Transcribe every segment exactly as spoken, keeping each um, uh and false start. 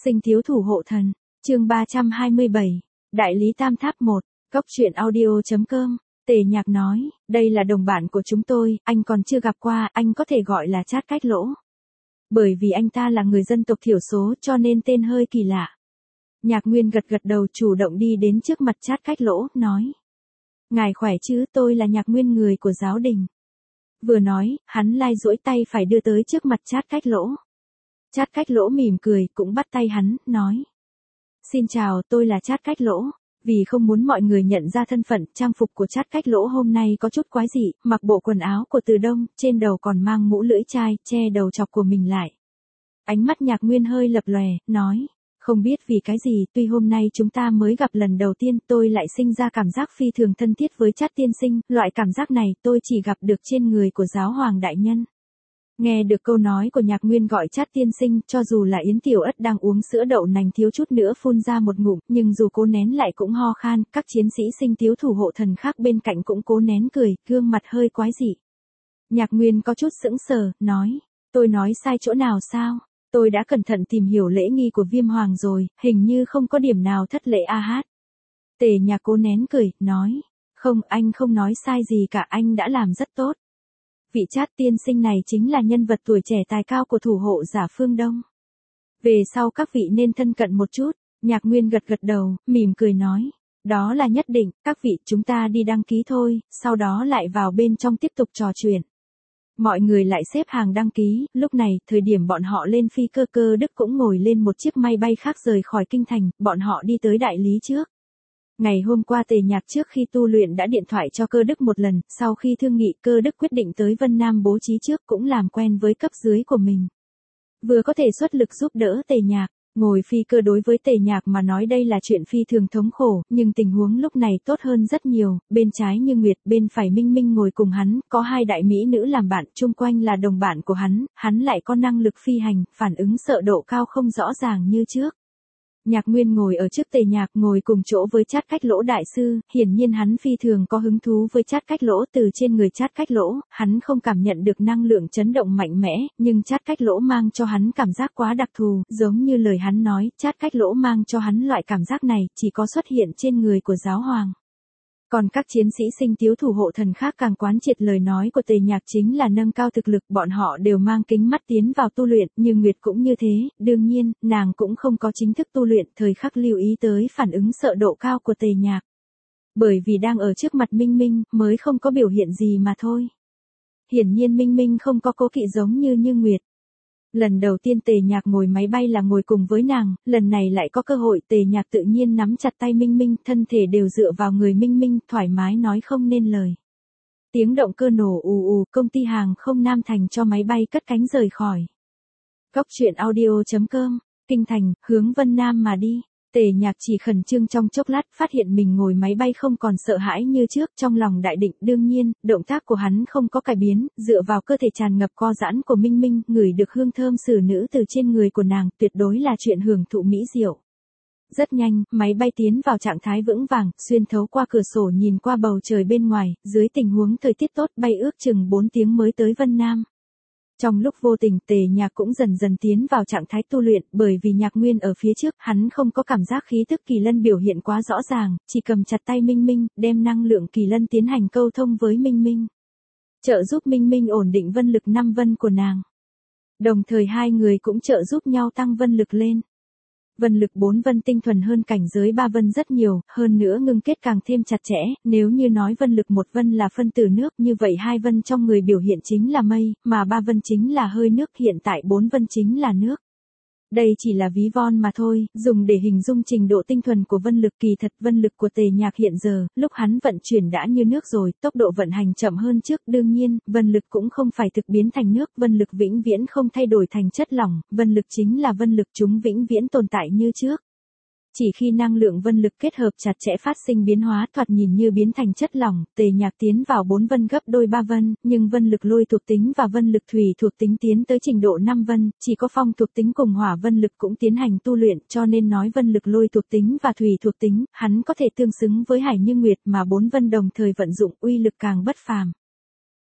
Sinh thiếu thủ hộ thần, chương ba trăm hai mươi bảy, Đại lý Tam Tháp một, Cốc truyện audio.com, Tề Nhạc nói, đây là đồng bạn của chúng tôi, anh còn chưa gặp qua, anh có thể gọi là Trát Cách Lỗ. Bởi vì anh ta là người dân tộc thiểu số cho nên tên hơi kỳ lạ. Nhạc Nguyên gật gật đầu chủ động đi đến trước mặt Trát Cách Lỗ, nói. Ngài khỏe chứ, tôi là Nhạc Nguyên người của giáo đình. Vừa nói, hắn lai duỗi tay phải đưa tới trước mặt Trát Cách Lỗ. Trát Cách Lỗ mỉm cười, cũng bắt tay hắn, nói. Xin chào, tôi là Trát Cách Lỗ. Vì không muốn mọi người nhận ra thân phận, trang phục của Trát Cách Lỗ hôm nay có chút quái dị, mặc bộ quần áo của Từ Đông, trên đầu còn mang mũ lưỡi chai, che đầu chọc của mình lại. Ánh mắt Nhạc Nguyên hơi lập lòe, nói. Không biết vì cái gì, tuy hôm nay chúng ta mới gặp lần đầu tiên, tôi lại sinh ra cảm giác phi thường thân thiết với Trát tiên sinh, loại cảm giác này tôi chỉ gặp được trên người của giáo hoàng đại nhân. Nghe được câu nói của Nhạc Nguyên gọi Trát tiên sinh, cho dù là Yến Tiểu Ất đang uống sữa đậu nành thiếu chút nữa phun ra một ngụm, nhưng dù cố nén lại cũng ho khan, các chiến sĩ sinh thiếu thủ hộ thần khác bên cạnh cũng cố nén cười, gương mặt hơi quái dị. Nhạc Nguyên có chút sững sờ, nói, tôi nói sai chỗ nào sao? Tôi đã cẩn thận tìm hiểu lễ nghi của Viêm Hoàng rồi, hình như không có điểm nào thất lễ a hát. Tề Nhạc cố nén cười, nói, không, anh không nói sai gì cả, anh đã làm rất tốt. Vị Trát tiên sinh này chính là nhân vật tuổi trẻ tài cao của thủ hộ giả phương Đông. Về sau các vị nên thân cận một chút, Nhạc Nguyên gật gật đầu, mỉm cười nói, đó là nhất định, các vị chúng ta đi đăng ký thôi, sau đó lại vào bên trong tiếp tục trò chuyện. Mọi người lại xếp hàng đăng ký, lúc này, thời điểm bọn họ lên phi cơ Cơ Đức cũng ngồi lên một chiếc máy bay khác rời khỏi kinh thành, bọn họ đi tới đại lý trước. Ngày hôm qua Tề Nhạc trước khi tu luyện đã điện thoại cho Cơ Đức một lần, sau khi thương nghị Cơ Đức quyết định tới Vân Nam bố trí trước cũng làm quen với cấp dưới của mình. Vừa có thể xuất lực giúp đỡ Tề Nhạc, ngồi phi cơ đối với Tề Nhạc mà nói đây là chuyện phi thường thống khổ, nhưng tình huống lúc này tốt hơn rất nhiều, bên trái Như Nguyệt, bên phải Minh Minh ngồi cùng hắn, có hai đại mỹ nữ làm bạn, chung quanh là đồng bạn của hắn, hắn lại có năng lực phi hành, phản ứng sợ độ cao không rõ ràng như trước. Nhạc Nguyên ngồi ở trước Tề Nhạc ngồi cùng chỗ với Trát Cách Lỗ đại sư, hiển nhiên hắn phi thường có hứng thú với Trát Cách Lỗ, từ trên người Trát Cách Lỗ, hắn không cảm nhận được năng lượng chấn động mạnh mẽ, nhưng Trát Cách Lỗ mang cho hắn cảm giác quá đặc thù, giống như lời hắn nói, Trát Cách Lỗ mang cho hắn loại cảm giác này, chỉ có xuất hiện trên người của giáo hoàng. Còn các chiến sĩ sinh thiếu thủ hộ thần khác càng quán triệt lời nói của Tề Nhạc chính là nâng cao thực lực, bọn họ đều mang kính mắt tiến vào tu luyện, như Nguyệt cũng như thế, đương nhiên, nàng cũng không có chính thức tu luyện, thời khắc lưu ý tới phản ứng sợ độ cao của Tề Nhạc. Bởi vì đang ở trước mặt Minh Minh, mới không có biểu hiện gì mà thôi. Hiển nhiên Minh Minh không có cố kỵ giống như Như Nguyệt. Lần đầu tiên Tề Nhạc ngồi máy bay là ngồi cùng với nàng, lần này lại có cơ hội Tề Nhạc tự nhiên nắm chặt tay Minh Minh, thân thể đều dựa vào người Minh Minh, thoải mái nói không nên lời. Tiếng động cơ nổ ù ù, công ty hàng không Nam Thành cho máy bay cất cánh rời khỏi. Cốc truyện audio.com, Kinh Thành, hướng Vân Nam mà đi. Tề Nhạc chỉ khẩn trương trong chốc lát, phát hiện mình ngồi máy bay không còn sợ hãi như trước, trong lòng đại định, đương nhiên, động tác của hắn không có cải biến, dựa vào cơ thể tràn ngập co giãn của Minh Minh, ngửi được hương thơm xử nữ từ trên người của nàng, tuyệt đối là chuyện hưởng thụ mỹ diệu. Rất nhanh, máy bay tiến vào trạng thái vững vàng, xuyên thấu qua cửa sổ nhìn qua bầu trời bên ngoài, dưới tình huống thời tiết tốt, bay ước chừng bốn tiếng mới tới Vân Nam. Trong lúc vô tình, Tề Nhạc cũng dần dần tiến vào trạng thái tu luyện, bởi vì Nhạc Nguyên ở phía trước, hắn không có cảm giác khí tức kỳ lân biểu hiện quá rõ ràng, chỉ cầm chặt tay Minh Minh, đem năng lượng kỳ lân tiến hành câu thông với Minh Minh. Trợ giúp Minh Minh ổn định vân lực năm vân của nàng. Đồng thời hai người cũng trợ giúp nhau tăng vân lực lên. Vân lực bốn vân tinh thuần hơn cảnh giới ba vân rất nhiều, hơn nữa ngưng kết càng thêm chặt chẽ, nếu như nói vân lực một vân là phân tử nước, như vậy hai vân trong người biểu hiện chính là mây, mà ba vân chính là hơi nước, hiện tại bốn vân chính là nước. Đây chỉ là ví von mà thôi, dùng để hình dung trình độ tinh thuần của vân lực, kỳ thật vân lực của Tề Nhạc hiện giờ, lúc hắn vận chuyển đã như nước rồi, tốc độ vận hành chậm hơn trước, đương nhiên, vân lực cũng không phải thực biến thành nước, vân lực vĩnh viễn không thay đổi thành chất lỏng, vân lực chính là vân lực, chúng vĩnh viễn tồn tại như trước. Chỉ khi năng lượng vân lực kết hợp chặt chẽ phát sinh biến hóa, thoạt nhìn như biến thành chất lỏng, Tề Nhạc tiến vào bốn vân gấp đôi ba vân, nhưng vân lực lôi thuộc tính và vân lực thủy thuộc tính tiến tới trình độ năm vân, chỉ có phong thuộc tính cùng hỏa vân lực cũng tiến hành tu luyện, cho nên nói vân lực lôi thuộc tính và thủy thuộc tính, hắn có thể tương xứng với Hải Như Nguyệt, mà bốn vân đồng thời vận dụng, uy lực càng bất phàm.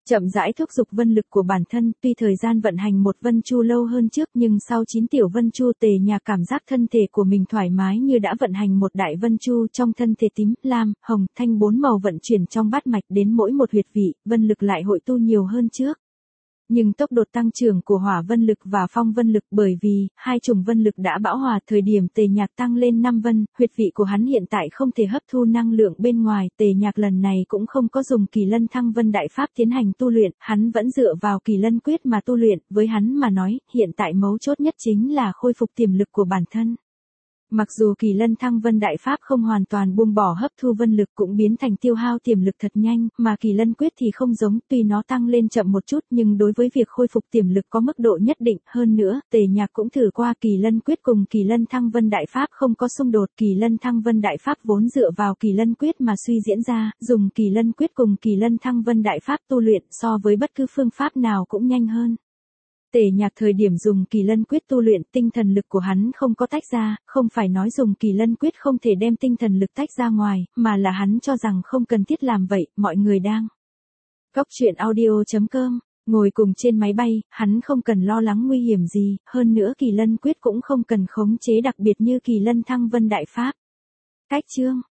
Chậm rãi thúc giục vân lực của bản thân, tuy thời gian vận hành một vân chu lâu hơn trước nhưng sau chín tiểu vân chu Tề Nhạc cảm giác thân thể của mình thoải mái như đã vận hành một đại vân chu trong thân thể tím, lam, hồng, thanh bốn màu vận chuyển trong bát mạch đến mỗi một huyệt vị, vân lực lại hội tu nhiều hơn trước. Nhưng tốc độ tăng trưởng của hỏa vân lực và phong vân lực bởi vì hai chủng vân lực đã bão hòa thời điểm Tề Nhạc tăng lên năm vân, huyệt vị của hắn hiện tại không thể hấp thu năng lượng bên ngoài, Tề Nhạc lần này cũng không có dùng Kỳ Lân Thăng Vân Đại Pháp tiến hành tu luyện, hắn vẫn dựa vào Kỳ Lân Quyết mà tu luyện, với hắn mà nói, hiện tại mấu chốt nhất chính là khôi phục tiềm lực của bản thân. Mặc dù Kỳ Lân Thăng Vân Đại Pháp không hoàn toàn buông bỏ hấp thu vân lực cũng biến thành tiêu hao tiềm lực thật nhanh, mà Kỳ Lân Quyết thì không giống, tuy nó tăng lên chậm một chút nhưng đối với việc khôi phục tiềm lực có mức độ nhất định, hơn nữa, Tề Nhạc cũng thử qua Kỳ Lân Quyết cùng Kỳ Lân Thăng Vân Đại Pháp không có xung đột, Kỳ Lân Thăng Vân Đại Pháp vốn dựa vào Kỳ Lân Quyết mà suy diễn ra, dùng Kỳ Lân Quyết cùng Kỳ Lân Thăng Vân Đại Pháp tu luyện so với bất cứ phương pháp nào cũng nhanh hơn. Tề Nhạc thời điểm dùng Kỳ Lân Quyết tu luyện, tinh thần lực của hắn không có tách ra, không phải nói dùng Kỳ Lân Quyết không thể đem tinh thần lực tách ra ngoài, mà là hắn cho rằng không cần thiết làm vậy, mọi người đang. Góc truyện audio chấm com, ngồi cùng trên máy bay, hắn không cần lo lắng nguy hiểm gì, hơn nữa Kỳ Lân Quyết cũng không cần khống chế đặc biệt như Kỳ Lân Thăng Vân Đại Pháp. Cách chương